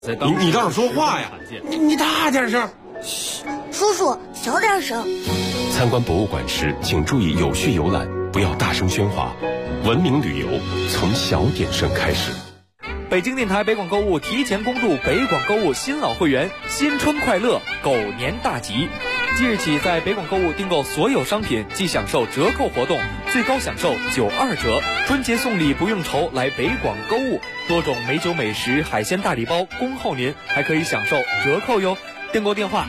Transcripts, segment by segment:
你倒是说话呀！你大点声。 嘘，叔叔小点声。 参观博物馆时，请注意有序游览，不要大声喧哗。文明旅游从小点声开始。 北京电台北广购物提前公布北广购物新老会员，新春快乐，狗年大吉！即日起，在北广购物订购所有商品，即享受折扣活动，最高享受92折。春节送礼不用愁，来北广购物，多种美酒美食、海鲜大礼包恭候您，还可以享受折扣哟。订购电话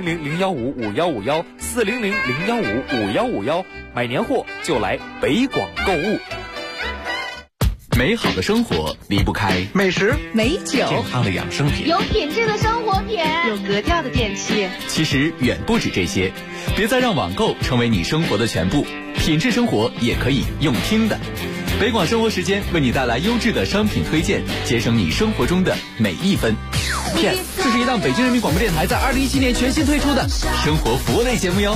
400-015-5151，400-015-5151，买年货就来北广购物。 美好的生活离不开美食、 美酒、 健康的养生品、 有品质的生活品、 有格调的电器。 其实远不止这些，别再让网购成为你生活的全部，品质生活也可以用听的。北广生活时间为你带来优质的商品推荐，节省你生活中的每一分。 这是一档北京人民广播电台在2017年全新推出的生活服务类节目哟。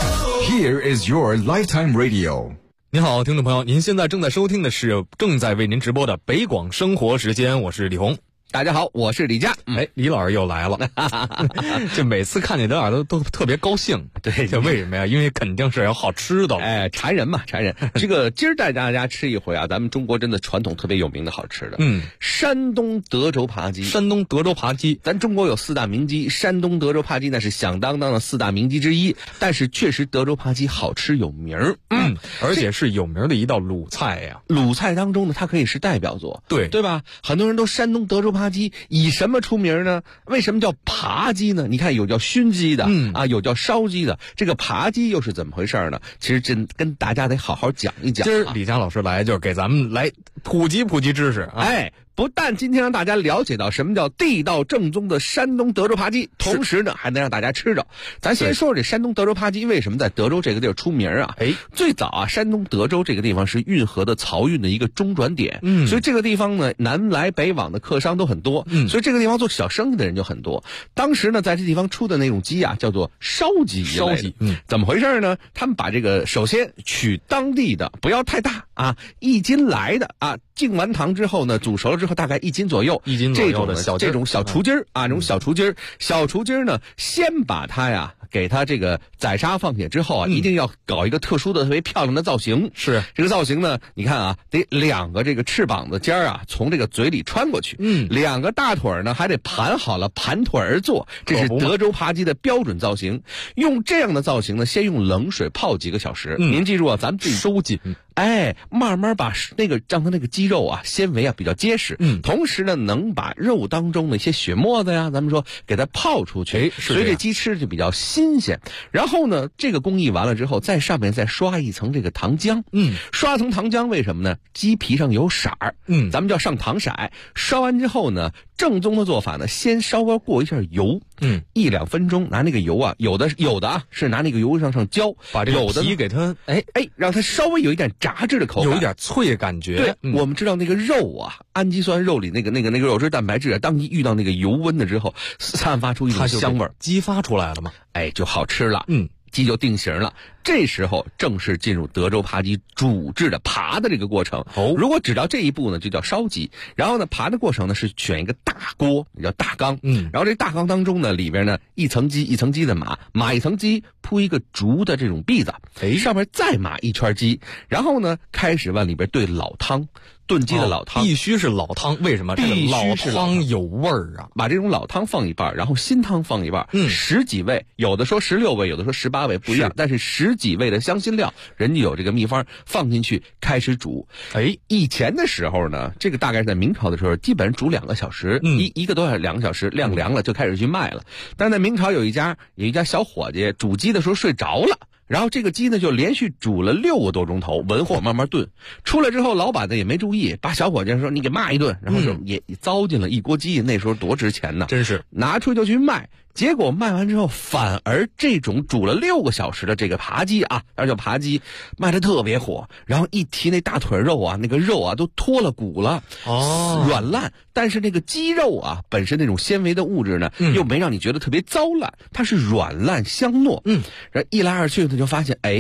Here is your lifetime radio。 您好，听众朋友，您现在正在收听的是正在为您直播的北广生活时间，我是李红。 大家好，我是李佳。 李老师又来了，这每次看见李老师都特别高兴。 对， 这为什么呀？因为肯定是有好吃的。 馋人嘛，馋人。这个今儿带大家吃一回啊，咱们中国真的传统特别有名的好吃的。山东德州扒鸡。 山东德州扒鸡， 咱中国有4大名鸡，山东德州扒鸡那是响当当的4大名鸡之一。但是确实德州扒鸡好吃有名儿。 而且是有名的一道鲁菜呀。 鲁菜当中呢，它可以是代表作，对吧？很多人都山东德州扒鸡以什么出名呢？为什么叫扒鸡呢？你看有叫熏鸡的，有叫烧鸡的，这个扒鸡又是怎么回事呢？其实真跟大家得好好讲一讲。 今儿李佳老师来就是给咱们来普及知识啊。 不但今天让大家了解到什么叫地道正宗的山东德州扒鸡，同时呢还能让大家吃着。咱先说说这山东德州扒鸡为什么在德州这个地儿出名啊？最早啊，山东德州这个地方是运河的漕运的一个中转点，所以这个地方呢南来北往的客商都很多，所以这个地方做小生意的人就很多。当时呢在这地方出的那种鸡啊叫做烧鸡，怎么回事呢？他们把这个首先取当地的，不要太大啊，1斤来的啊，净完糖之后呢煮熟了之后大概1斤左右，这种小雏鸡儿啊，这种小雏鸡儿呢，先把它呀给它这个宰杀放血之后啊，一定要搞一个特殊的特别漂亮的造型。是这个造型呢，你看啊，得2个这个翅膀的尖儿啊从这个嘴里穿过去，2个大腿呢还得盘好了，盘腿而坐，这是德州扒鸡的标准造型。用这样的造型呢，先用冷水泡几个小时。您记住啊，咱们自己收紧。慢慢把让它那个鸡肉啊纤维啊比较结实，同时呢能把肉当中的一些血沫子呀，咱们说给它泡出去，所以这鸡吃就比较新鲜。然后呢，这个工艺完了之后，在上面再刷一层这个糖浆，刷层糖浆为什么呢？鸡皮上有色儿，咱们叫上糖色。刷完之后呢，正宗的做法呢，先稍微过一下油，1-2分钟，拿那个油啊，有的啊是拿那个油上浇， 把这个皮给它让它稍微有一点炸制的口感， 有一点脆的感觉。 对，我们知道那个肉啊，氨基酸肉里那个肉质蛋白质啊，当你遇到那个油温了之后，散发出一种香味儿， 激发出来了嘛， 就好吃了。鸡就定型了，这时候正式进入德州扒鸡煮制的扒的这个过程。如果只到这一步呢，就叫烧鸡。然后呢，扒的过程呢是选一个大锅，叫大缸。然后这大缸当中呢，里边呢一层鸡一层鸡的码一层鸡，铺一个竹的这种篦子，上面再码一圈鸡，然后呢开始往里边兑老汤。炖鸡的老汤必须是老汤，为什么？这个老汤有味儿啊！ 把这种老汤放一半，然后新汤放一半，10几味，有的说16味，有的说18味，不一样。但是10几味的香辛料，人家有这个秘方，放进去开始煮。以前的时候呢，这个大概是在明朝的时候，基本上煮2个小时，一个多小时2个小时，晾凉了就开始去卖了。但是在明朝有一家小伙计煮鸡的时候睡着了。然后这个鸡呢就连续煮了6个多钟头，文火慢慢炖。出来之后，老板呢也没注意，把小伙计说你给骂一顿，然后就也糟践了一锅鸡。那时候多值钱呢， 真是拿出去就去卖。结果卖完之后，反而这种煮了6个小时的这个扒鸡啊，那叫扒鸡，卖的特别火。然后一提那大腿肉啊，那个肉啊都脱了骨了，软烂。但是那个鸡肉啊，本身那种纤维的物质呢，又没让你觉得特别糟烂，它是软烂香糯。然后一来二去呢，就发现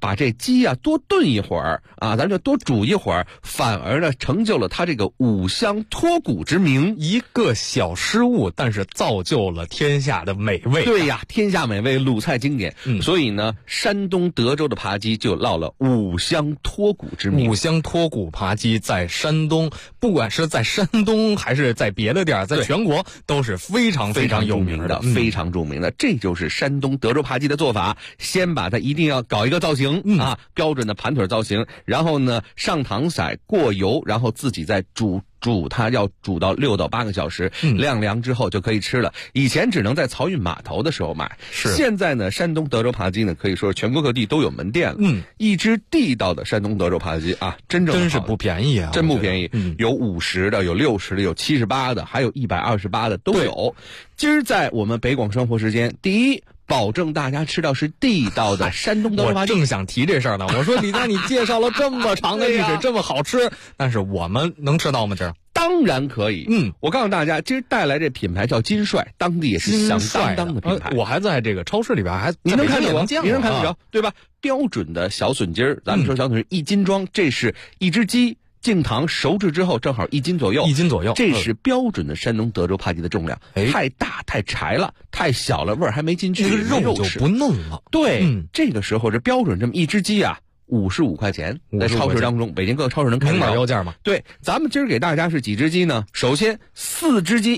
把这鸡啊多炖一会儿啊，咱就多煮一会儿，反而呢成就了它这个五香脱骨之名。 一个小失误，但是造就了天下的美味。 对呀，天下美味，鲁菜经典。所以呢，山东德州的扒鸡就落了五香脱骨之名。 五香脱骨扒鸡在山东，不管是在山东还是在别的地儿，在全国都是非常非常有名的， 非常著名的。这就是山东德州扒鸡的做法，先把它一定要搞一个造型啊，标准的盘腿造型，然后呢上糖色过油，然后自己再煮它，要煮到6到8个小时，晾凉之后就可以吃了。以前只能在漕运码头的时候买，现在呢，山东德州扒鸡呢，可以说全国各地都有门店了。一只地道的山东德州扒鸡啊，真是不便宜啊， 真不便宜。有50的，有60的，有78的，还有128的都有。今儿在我们北广生活时间，第一，保证大家吃到是地道的山东德州扒鸡。 我正想提这事儿呢，我说李佳，你介绍了这么长的历史，这么好吃，但是我们能吃到吗？这当然可以。我告诉大家，今儿带来这品牌叫金帅，当地也是响当当的品牌。 我还在这个超市里边你能看到， 你能看得着，对吧？标准的小笋筋儿，咱们说小笋筋1斤装，这是一只鸡。净糖熟制之后正好1斤左右，这是标准的山东德州扒鸡的重量。太大太柴了，太小了味儿还没进去， 这个肉就不嫩了。 对，这个时候这标准这么一只鸡啊，55块钱，在超市当中，北京各个超市能看到。 明码标价嘛。 对，咱们今儿给大家是几只鸡呢？首先4只鸡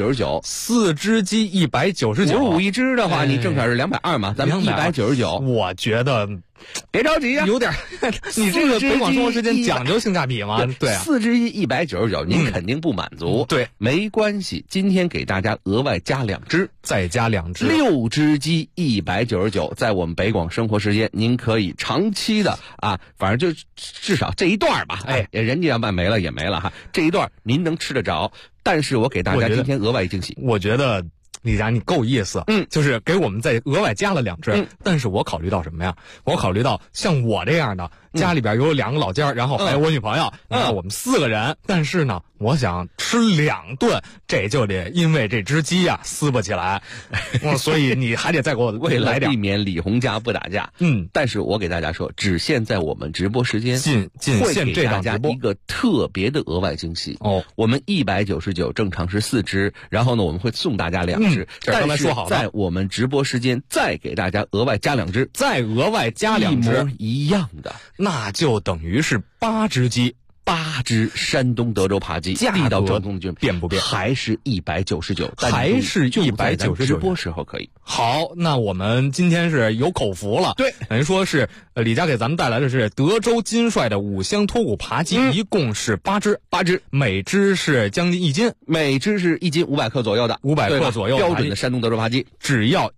199，4 只鸡199，55 一只的话，你正好是220嘛，咱们199。 我觉得。 别着急呀， 有点，你这个北广生活时间讲究性价比吗？对啊， 4只鸡199，您肯定不满足。 对， 没关系，今天给大家额外加2只， 再加2只 ，6只鸡199，在我们北广生活时间，您可以长期的啊，反正就至少这一段吧，人家要卖没了也没了哈，这一段您能吃得着。但是我给大家今天额外惊喜， 我觉得。李佳，你够意思，就是给我们再额外加了2只，但是我考虑到什么呀？我考虑到像我这样的，家里边有2个老家，然后还有我女朋友，我们4个人，但是呢，我想吃2顿，这就得因为这只鸡呀撕不起来，所以你还得再给我为了来点， 避免李红家不打架。但是我给大家说，只限在我们直播时间， 会给大家一个特别的额外惊喜哦。我们199正常是4只，然后呢，我们会送大家2只。 这刚才说好了， 在我们直播时间再给大家额外加2只， 再额外加2只， 一模一样的， 那就等于是8只鸡。 8只山东德州扒鸡，地道正宗的变不变？ 还是199， 还是199， 直播时候可以。 好，那我们今天是有口福了。 对， 等于说是李佳给咱们带来的是德州金帅的五香脱骨扒鸡，一共是8只，每只是将近1斤， 每只是1斤500克左右的 ，500克左右标准的山东德州扒鸡， 只要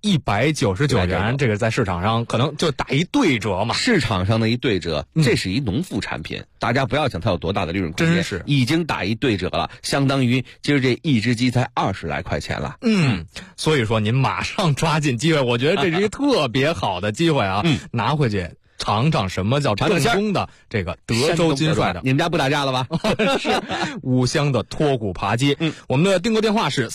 199元。这个在市场上可能就打一对折嘛。 市场上的一对折，这是一农副产品，大家不要想它有多大的利润空间， 真是已经打一对折了，相当于今儿这一只鸡才20来块钱了。 所以说您马上抓紧机会，我觉得这是一个特别好的机会啊，拿回去尝尝什么叫正宗的这个德州金帅的。 你们家不打架了吧？ 是五香的脱骨扒鸡。我们的订购电话是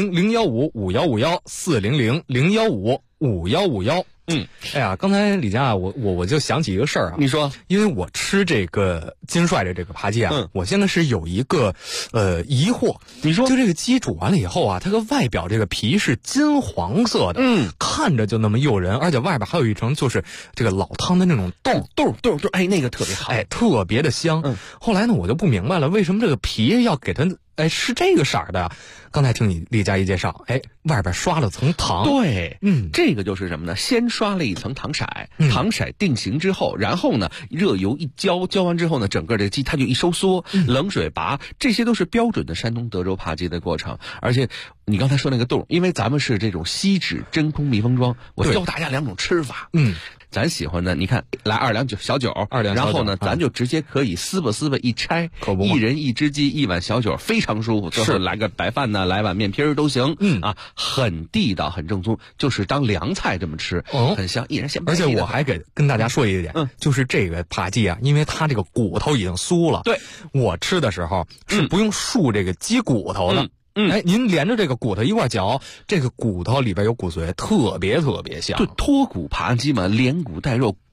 400-015-5151，400-015-5151。哎呀，刚才李佳，我就想起一个事儿啊。 你说， 因为我吃这个金帅的这个扒鸡啊，我现在是有一个疑惑。 你说， 就这个鸡煮完了以后啊，它个外表这个皮是金黄色的，看着就那么诱人，而且外边还有一层就是这个老汤的那种豆， 哎，那个特别好， 哎，特别的香。后来呢，我就不明白了，为什么这个皮要给它是这个色儿的呀？刚才听你李佳一介绍，外边刷了层糖。 对，这个就是什么呢？先刷了一层糖色，糖色定型之后，然后呢，热油一浇完之后呢，整个这个鸡它就一收缩，冷水拔，这些都是标准的山东德州扒鸡的过程。而且你刚才说那个冻，因为咱们是这种锡纸真空密封装，我教大家2种吃法。咱喜欢的，你看来2两小酒，然后呢，咱就直接可以撕吧一拆，一人1只鸡1碗小酒，非常舒服。是来个白饭呢，来碗面皮儿都行。很地道，很正宗，就是当凉菜这么吃，很香。一人先。 而且我还跟大家说一点，就是这个扒鸡啊，因为它这个骨头已经酥了， 对， 我吃的时候是不用漱这个鸡骨头的。您连着这个骨头一块嚼，这个骨头里边有骨髓，特别特别香。 对，脱骨扒鸡嘛，连骨带肉，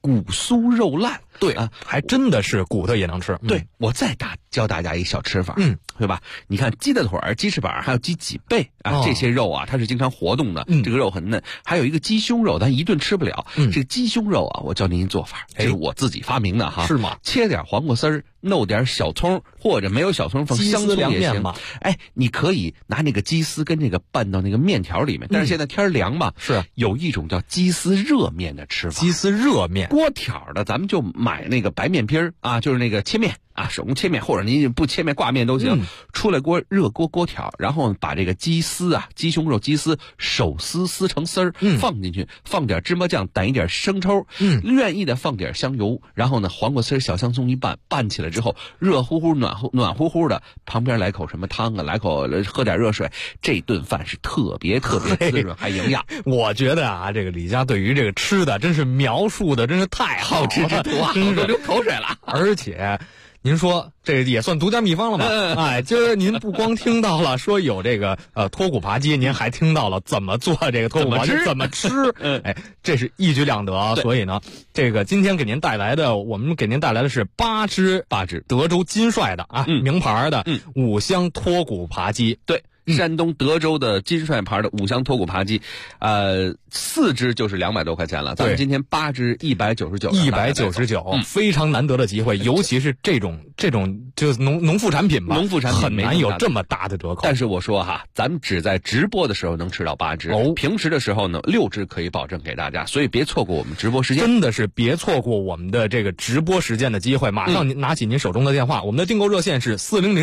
骨酥肉烂。 对啊，还真的是骨头也能吃。 对，我再教大家一小吃法，对吧？你看鸡的腿儿、鸡翅膀还有鸡脊背啊，这些肉啊，它是经常活动的，这个肉很嫩。还有一个鸡胸肉，咱一顿吃不了。这个鸡胸肉啊，我教您一做法，这是我自己发明的哈。 是吗？ 切点黄瓜丝儿，弄点小葱，或者没有小葱放香葱也行。哎，你可以拿那个鸡丝跟这个拌到那个面条里面。但是现在天凉嘛， 是有一种叫鸡丝热面的吃法。 鸡丝热面， 锅条的，咱们就买那个白面皮儿啊，就是那个切面啊，手工切面，或者您不切面挂面都行。出来热锅条，然后把这个鸡丝啊，鸡胸肉鸡丝手撕成丝儿，放进去，放点芝麻酱，逮一点生抽，愿意的放点香油，然后呢黄瓜丝小香葱一拌起来之后，热乎乎暖乎乎的，旁边来口什么汤啊，来口喝点热水，这顿饭是特别滋润还营养。 我觉得啊，这个李家对于这个吃的真是描述的真是太好吃之徒啊，真是流口水了。 而且您说这也算独家秘方了吧？哎，今儿您不光听到了说有这个脱骨扒鸡，您还听到了怎么做这个脱骨扒鸡，怎么吃。哎，这是一举两得。所以呢，这个今天我们给您带来的是八只德州金帅的啊，名牌的五香脱骨扒鸡。 对。山东德州的金帅牌的五香脱骨扒鸡，4只就是200多块钱了。咱们今天8只199， 非常难得的机会，尤其是这种就是农副产品吧，很难有这么大的折扣。 但是我说哈，咱们只在直播的时候能吃到8只，平时的时候呢6只可以保证给大家，所以别错过我们直播时间， 真的是别错过我们的这个直播时间的机会。马上拿起您手中的电话，我们的订购热线是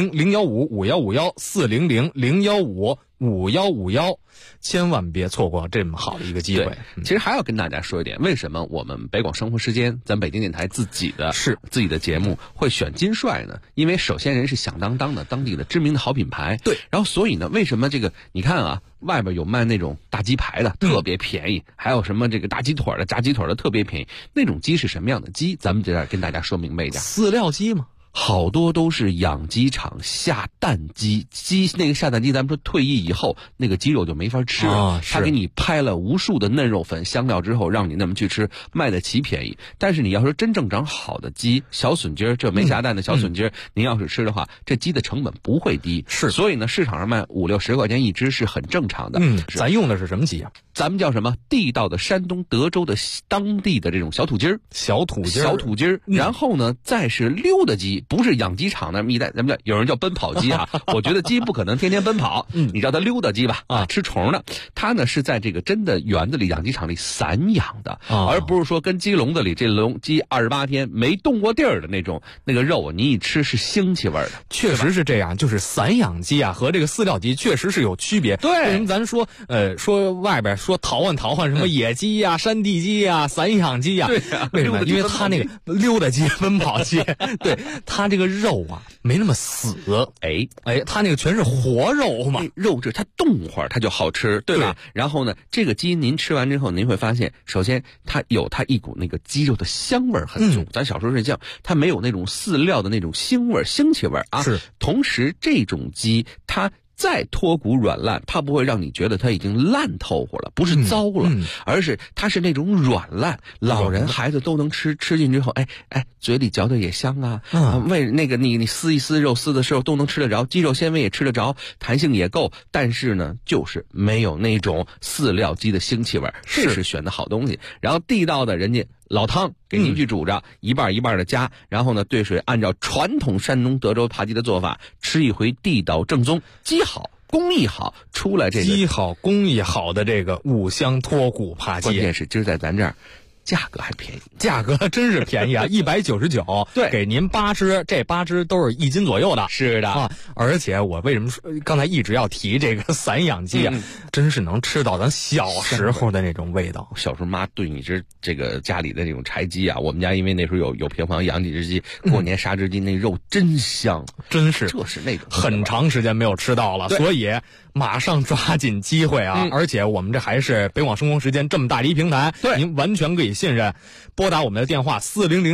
400-015-5151，400-015-5151，千万别错过这么好的一个机会。 其实还要跟大家说一点，为什么我们北广生活时间，咱北京电台自己的节目会选金帅呢？因为首先人是响当当的当地的知名的好品牌， 对。 然后所以呢，为什么这个你看啊，外边有卖那种大鸡排的，特别便宜，还有什么这个大鸡腿的、炸鸡腿的特别便宜，那种鸡是什么样的鸡？咱们这样跟大家说明白一点。 饲料鸡吗？ 好多都是养鸡场下蛋鸡，那个下蛋鸡，咱们说退役以后那个鸡肉就没法吃了，他给你拍了无数的嫩肉粉香料之后，让你那么去吃，卖得奇便宜。但是你要说真正长好的鸡，小笋鸡儿，这没下蛋的小笋鸡儿，您要是吃的话，这鸡的成本不会低，所以呢，市场上卖50-60块钱一只是很正常的。 咱用的是什么鸡啊？ 咱们叫什么？地道的山东德州的当地的这种小土鸡儿，然后呢，再是溜达鸡。不是养鸡场那么一代，咱们有人叫奔跑鸡啊。我觉得鸡不可能天天奔跑，你叫它溜达鸡吧，吃虫的。它呢是在这个真的园子里、养鸡场里散养的，而不是说跟鸡笼子里这鸡28天没动过地儿的那个肉，你一吃是腥气味的。 确实是这样，就是散养鸡啊和这个饲料鸡确实是有区别。 对， 为什么咱说外边说淘换什么野鸡呀、山地鸡呀、散养鸡呀？ 对呀，为什么？因为它那个溜达鸡、奔跑鸡，对。它这个肉啊没那么死，它那个全是活肉嘛， 肉质它动会儿它就好吃，对吧？然后呢，这个鸡您吃完之后，您会发现，首先它有它一股那个鸡肉的香味很重，咱小时候睡觉，它没有那种饲料的那种腥气味啊。 是， 同时这种鸡它再脱骨软烂，它不会让你觉得它已经烂透乎了，不是糟了，而是它是那种软烂，老人孩子都能吃进之后，嘴里嚼的也香啊，为那个你撕一撕肉，撕的时候都能吃得着，鸡肉纤维也吃得着，弹性也够，但是呢，就是没有那种饲料鸡的腥气味，这是选的好东西。然后地道的人家老汤给您去煮着，一半一半的加，然后呢兑水，按照传统山东德州扒鸡的做法，吃一回地道正宗，鸡好工艺好，出来这个鸡好工艺好的这个五香脱骨扒鸡， 关键是今儿在咱这儿价格还便宜， 价格真是便宜啊！199， 对， 给您8只，这8只都是1斤左右的。 是的啊，而且我为什么说刚才一直要提这个散养鸡啊？真是能吃到咱小时候的那种味道。 小时候妈炖一只这个家里的这种柴鸡啊，我们家因为那时候有平房养几只鸡，过年杀只鸡，那肉真香， 真是， 这是那种很长时间没有吃到了，所以马上抓紧机会啊！而且我们这还是北广生活时间这么大的一平台，您完全可以信任。拨打我们的电话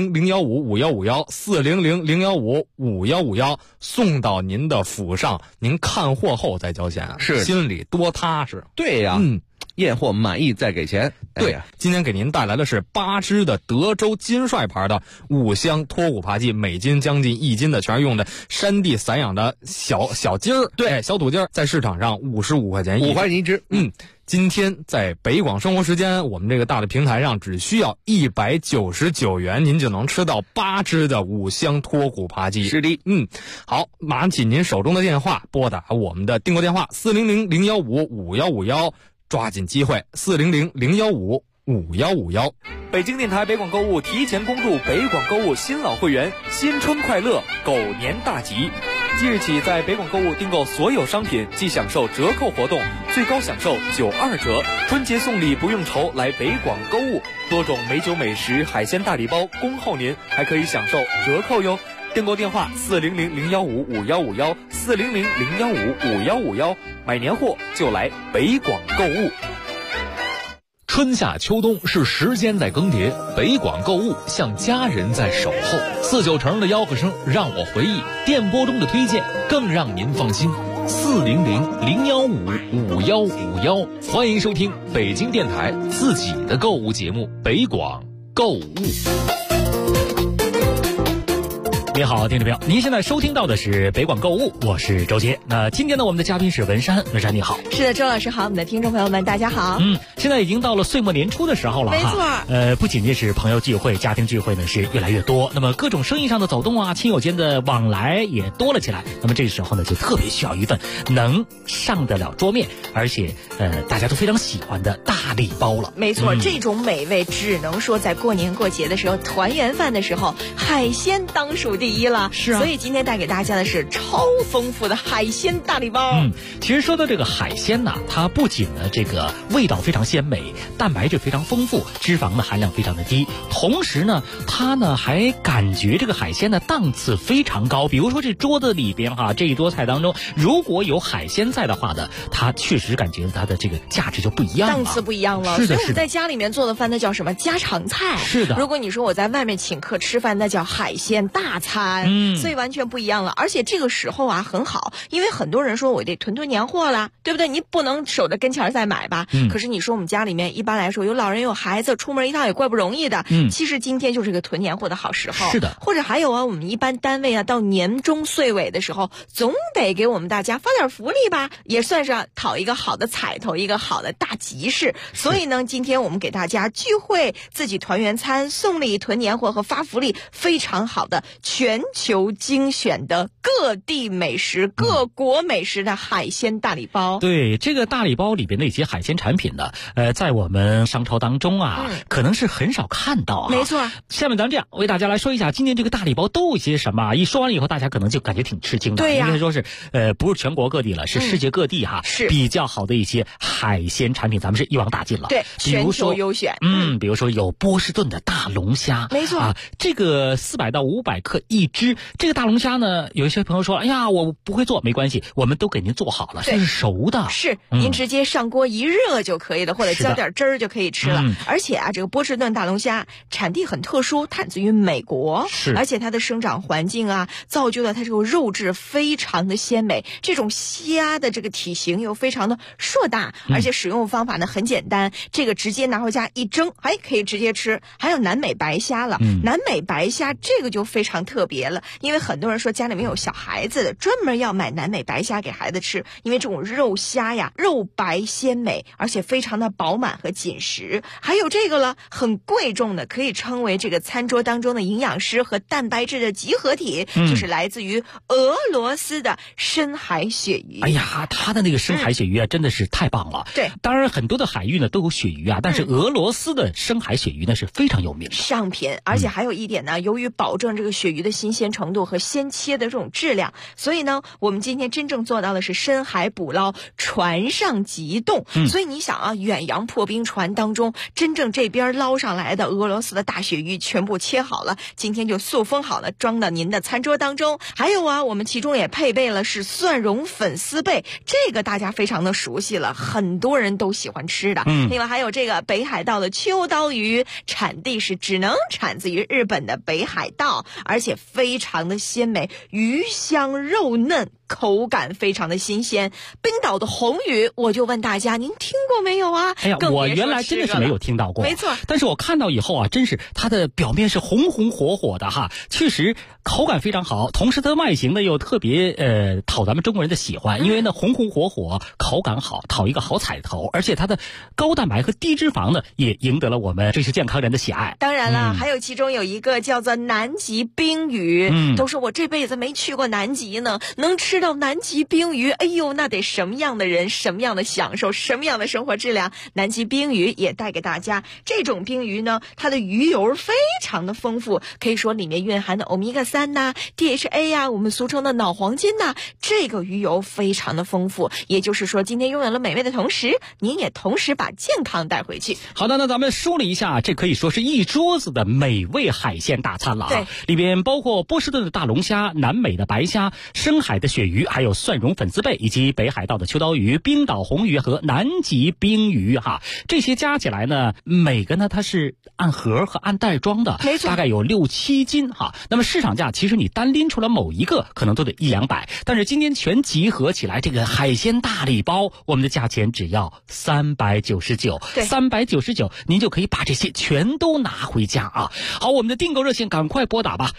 400-015-5151，400-015-5151，送到您的府上，您看货后再交钱， 是心里多踏实。 对呀， 验货满意再给钱。 对，今天给您带来的是8只的德州金帅牌的5箱脱骨扒鸡，每斤将近1斤的，全是用的山地散养的小鸡儿， 对， 小土鸡儿，在市场上55块钱 5块钱一只。 今天在北广生活时间，我们这个大的平台上只需要199元，您就能吃到8只的5箱脱骨扒鸡。 是的， 好，拿起您手中的电话，拨打我们的订购电话400-015-5151，抓紧机会400-015-5151。 北京电台北广购物提前恭祝北广购物新老会员新春快乐，狗年大吉！即日起，在北广购物订购所有商品即享受折扣活动，最高享受92折。春节送礼不用愁，来北广购物，多种美酒美食、海鲜大礼包恭候您，还可以享受折扣哟。订购电话400-015-5151，400-015-5151，买年货就来北广购物。 春夏秋冬是时间在更迭，北广购物像家人在守候。49成的吆喝声让我回忆，电波中的推荐更让您放心。400-015-5151，欢迎收听北京电台自己的购物节目《北广购物》。 你好，听众朋友，您现在收听到的是北广购物，我是周杰。那今天呢，我们的嘉宾是文山，文山你好。 是的，周老师好，我们的听众朋友们大家好。 现在已经到了岁末年初的时候了， 没错。 不仅仅是朋友聚会、家庭聚会呢是越来越多，那么各种生意上的走动啊，亲友间的往来也多了起来。那么这个时候呢，就特别需要一份能上得了桌面，而且大家都非常喜欢的大礼包了。 没错，这种美味只能说在过年过节的时候，团圆饭的时候，海鲜当属第一了。 是啊， 所以今天带给大家的是超丰富的海鲜大礼包。 其实说到这个海鲜呢，它不仅呢这个味道非常鲜美，蛋白质非常丰富，脂肪呢含量非常的低，同时呢它呢还感觉这个海鲜的档次非常高。比如说这桌子里边这一桌菜当中如果有海鲜在的话呢，它确实感觉它的这个价值就不一样了， 档次不一样了。 是的， 所以我们在家里面做的饭那叫什么家常菜。 是的， 如果你说我在外面请客吃饭，那叫海鲜大餐。所以完全不一样了。而且这个时候啊很好，因为很多人说我得囤年货啦，对不对？你不能守着跟前再买吧。可是你说我们家里面一般来说有老人有孩子，出门一趟也怪不容易的。其实今天就是个囤年货的好时候。 是的。 或者还有啊，我们一般单位啊到年终岁尾的时候，总得给我们大家发点福利吧，也算是讨一个好的彩头，一个好的大吉事。所以呢，今天我们给大家聚会、自己团圆餐、送礼、囤年货和发福利，非常好的全球精选的各地美食、各国美食的海鲜大礼包。 对，这个大礼包里边的一些海鲜产品呢，在我们商超当中可能是很少看到没错。 下面咱们这样为大家来说一下今天这个大礼包都有些什么。一说完以后，大家可能就感觉挺吃惊的。 对呀， 应该说是不是全国各地了，是世界各地是比较好的一些海鲜产品，咱们是一网打尽了。 对，全球优选。 比如说有波士顿的大龙虾， 没错这个400到500克一只。这个大龙虾呢，有一些朋友说，哎呀，我不会做，没关系，我们都给您做好了，这是熟的。 是，您直接上锅一热就可以了，或者浇点汁儿就可以吃了。而且这个波士顿大龙虾产地很特殊，产自于美国，而且它的生长环境造就了它这个肉质非常的鲜美。这种虾的这个体型又非常的硕大，而且使用方法呢很简单，这个直接拿回家一蒸，可以直接吃。还有南美白虾了，南美白虾这个就非常特别了，因为很多人说家里面有小孩子的，专门要买南美白虾给孩子吃，因为这种肉虾呀，肉白鲜美，而且非常的饱满和紧实。还有这个了，很贵重的，可以称为这个餐桌当中的营养师和蛋白质的集合体，就是来自于俄罗斯的深海鳕鱼。 哎呀，它的那个深海鳕鱼真的是太棒了。 对， 当然很多的海域呢都有鳕鱼但是俄罗斯的深海鳕鱼呢是非常有名的上品。而且还有一点呢，由于保证这个鳕鱼的新鲜程度和鲜切的这种质量，所以呢我们今天真正做到的是深海捕捞，船上急冻。所以你想远洋破冰船当中，真正这边捞上来的俄罗斯的大鳕鱼全部切好了，今天就塑封好了，装到您的餐桌当中。还有我们其中也配备了是蒜蓉粉丝贝，这个大家非常的熟悉了，很多人都喜欢吃的。另外还有这个北海道的秋刀鱼，产地是只能产自于日本的北海道，而且非常的鲜美，鱼香肉嫩， 口感非常的新鲜。冰岛的红鱼，我就问大家，您听过没有啊？ 哎呀，我原来真的是没有听到过， 没错。 但是我看到以后啊，真是它的表面是红红火火的哈，确实口感非常好，同时它的外形呢又特别讨咱们中国人的喜欢，因为呢红红火火，口感好，讨一个好彩头，而且它的高蛋白和低脂肪呢也赢得了我们追求健康人的喜爱。 当然了，还有其中有一个叫做南极冰鱼，都说我这辈子没去过南极呢，能吃到南极冰鱼，哎呦，那得什么样的人，什么样的享受，什么样的生活质量。南极冰鱼也带给大家，这种冰鱼呢，它的鱼油非常的丰富，可以说里面蕴含的欧米伽3呐、DHA 呀，我们俗称的脑黄金呐，这个鱼油非常的丰富。也就是说，今天拥有了美味的同时，您也同时把健康带回去。 好的，那咱们梳理一下，这可以说是一桌子的美味海鲜大餐了啊！里边包括波士顿的大龙虾、南美的白虾、深海的鳕鱼，还有蒜蓉粉丝贝，以及北海道的秋刀鱼、冰岛红鱼和南极冰鱼哈。这些加起来呢，每个呢它是按盒和按袋装的，没错，大概有6-7斤哈。那么市场价其实你单拎出来某一个可能都得100-200，但是今天全集合起来，这个海鲜大礼包，我们的价钱只要399，399，您就可以把这些全都拿回家啊！好，我们的订购热线赶快拨打吧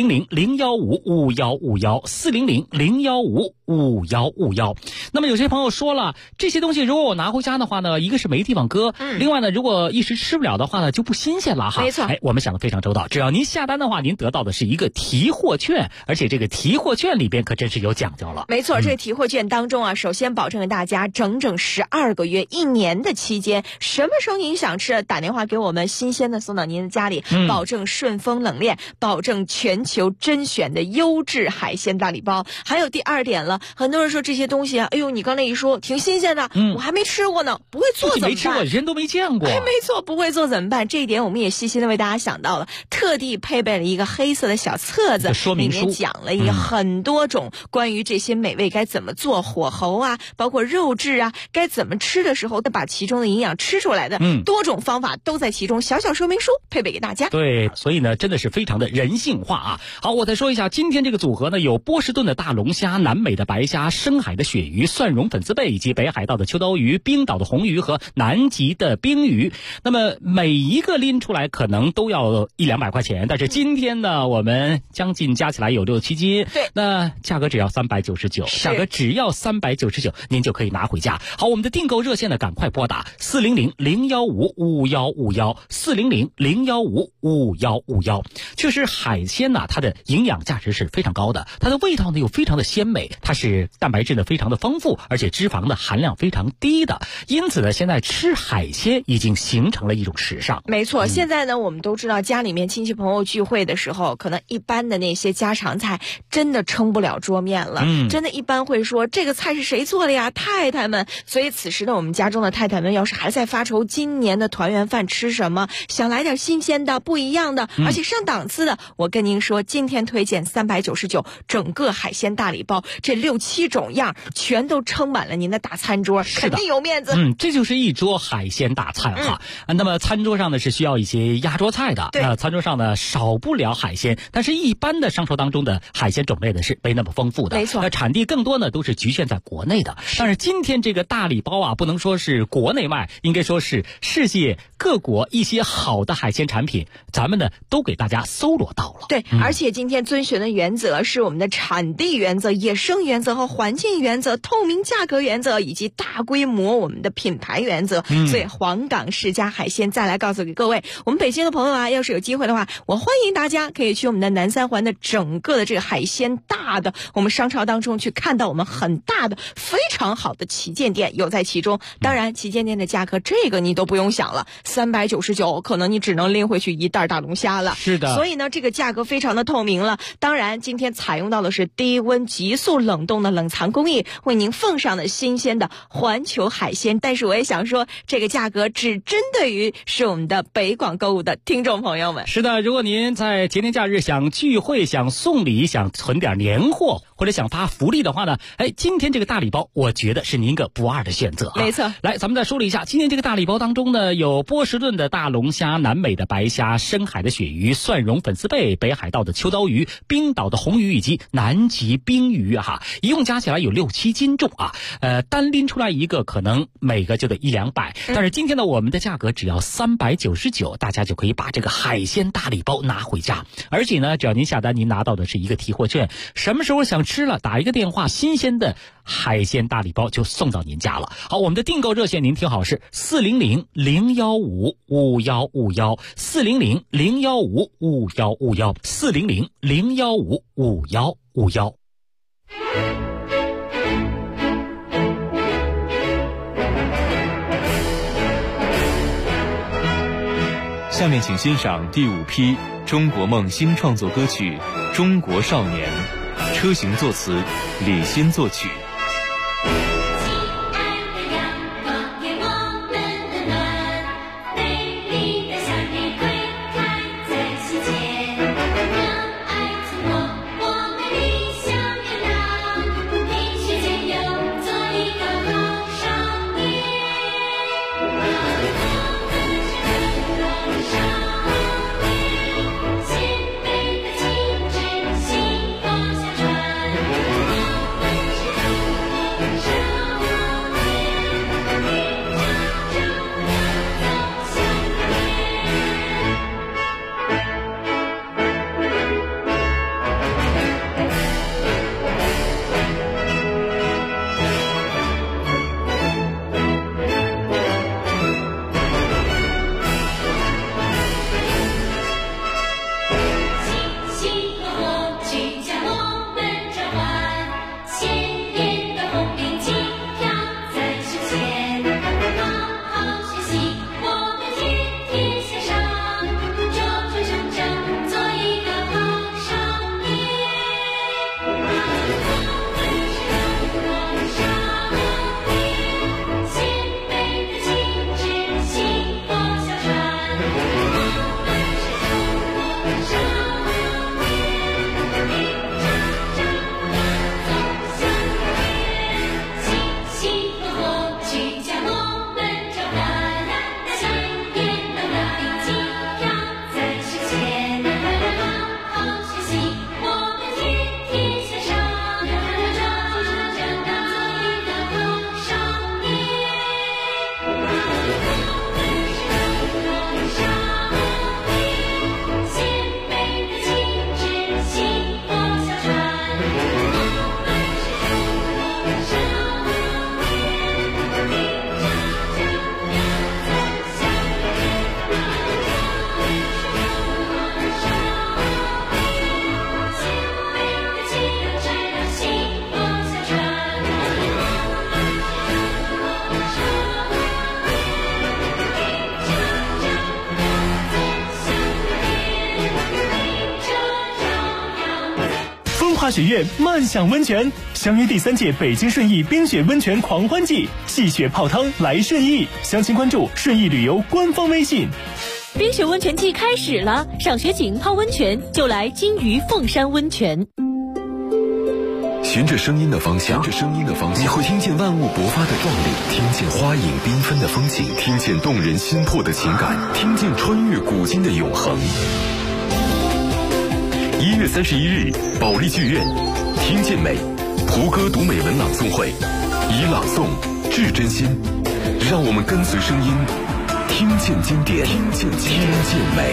，400-015-5151，400-015-5151。那么有些朋友说了，这些东西如果我拿回家的话呢，一个是没地方搁，另外呢，如果一时吃不了的话呢，就不新鲜了哈。 没错， 我们想的非常周到，只要您下单的话，您得到的是一个提货券，而且这个提货券里边可真是有讲究了。 没错，这个提货券当中啊，首先保证给大家整整12个月，1年的期间，什么时候您想吃，打电话给我们，新鲜的送到您的家里，保证顺丰冷链，保证全球甄选的优质海鲜大礼包。还有第2点了，很多人说这些东西啊，哎呦，你刚才一说挺新鲜的，我还没吃过呢，不会做怎么办？ 没吃过，人都没见过。 没错，不会做怎么办？这一点我们也细心的为大家想到了，特地配备了一个黑色的小册子， 说明书里面讲了很多种关于这些美味该怎么做，火候啊，包括肉质啊，该怎么吃的时候，把其中的营养吃出来的多种方法都在其中，小小说明书配备给大家。 对，所以呢，真的是非常的人性化啊。好，我再说一下，今天这个组合呢，有波士顿的大龙虾、南美的白虾、深海的鳕鱼、蒜蓉粉丝贝，以及北海道的秋刀鱼、冰岛的红鱼和南极的冰鱼。那么每一个拎出来可能都要100-200块钱，但是今天呢，我们将近加起来有6-7斤， 对， 那价格只要399，价格只要399，您就可以拿回家。好，我们的订购热线呢，赶快拨打400-015-5151，400-015-5151。确实，海鲜呢，它的营养价值是非常高的，它的味道呢又非常的鲜美，它是蛋白质呢非常的丰富，而且脂肪的含量非常低的，因此呢，现在吃海鲜已经形成了一种时尚。 没错，现在呢，我们都知道家里面亲戚朋友聚会的时候，可能一般的那些家常菜真的撑不了桌面了，真的一般会说这个菜是谁做的呀？太太们。所以此时呢，我们家中的太太们要是还在发愁今年的团圆饭吃什么，想来点新鲜的、不一样的，而且上档次的，我跟您说，今天推荐399整个海鲜大礼包，这6-7种样全都撑满了您的大餐桌，肯定有面子。 这就是一桌海鲜大餐哈。那么餐桌上呢是需要一些压桌菜的，餐桌上呢少不了海鲜，但是一般的商超当中的海鲜种类呢是没那么丰富的， 没错。 产地更多呢都是局限在国内的。但是今天这个大礼包啊，不能说是国内卖，应该说是世界各国一些好的海鲜产品，咱们呢都给大家搜罗到了。 对，而且今天遵循的原则是我们的产地原则、野生原则和环境原则、透明价格原则以及大规模我们的品牌原则。所以黄冈世家海鲜再来告诉给各位，我们北京的朋友啊，要是有机会的话，我欢迎大家可以去我们的南三环的整个的这个海鲜大的我们商超当中去看到我们很大的非常好的旗舰店有在其中。当然旗舰店的价格这个你都不用想了，399可能你只能拎回去一袋大龙虾了。 是的， 所以呢这个价格非常的透明了。当然今天采用到的是低温急速冷冻的冷藏工艺，为您奉上的新鲜的环球海鲜。但是我也想说，这个价格只针对于是我们的北广购物的听众朋友们。 是的，如果您在节年假日想聚会、想送礼、想存点年货，或者想发福利的话呢，今天这个大礼包我觉得是您个不二的选择啊。 没错， 来咱们再梳理一下，今天这个大礼包当中呢，有波士顿的大龙虾、南美的白虾、深海的鳕鱼、蒜蓉粉丝贝、北海道的秋刀鱼、冰岛的红鱼以及南极冰鱼哈。 一共加起来有6、7斤重啊。单拎出来一个可能每个就得100-200，但是今天呢我们的价格只要399，大家就可以把这个海鲜大礼包拿回家。而且呢，只要您下单，您拿到的是一个提货券，什么时候想吃了，打一个电话，新鲜的海鲜大礼包就送到您家了。好，我们的订购热线您听好，是400-015-5151，400-015-5151。 下面请欣赏第5批中国梦新创作歌曲《中国少年》，车行作词，李欣作曲。 学院漫享温泉，相约第3届北京顺义冰雪温泉狂欢季，戏雪泡汤来顺义，详情关注顺义旅游官方微信。 冰雪温泉季开始了，赏雪景泡温泉就来金鱼凤山温泉。 循着声音的方向，你会听见万物勃发的壮丽，听见花影缤纷的风景，听见动人心魄的情感，听见穿越古今的永恒。1月31日，保利剧院，听见美，胡歌读美文朗诵会，以朗诵致真心，让我们跟随声音，听见经典，听见美。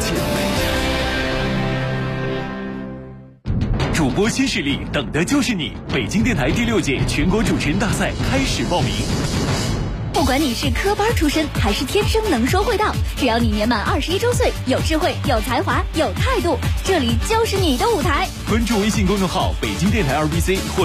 主播新势力，等的就是你！北京电台第6届全国主持人大赛开始报名。 不管你是科班出身还是天生能说会道，只要你年满21周岁，有智慧、有才华、有态度，这里就是你的舞台。 关注微信公众号北京电台2BC或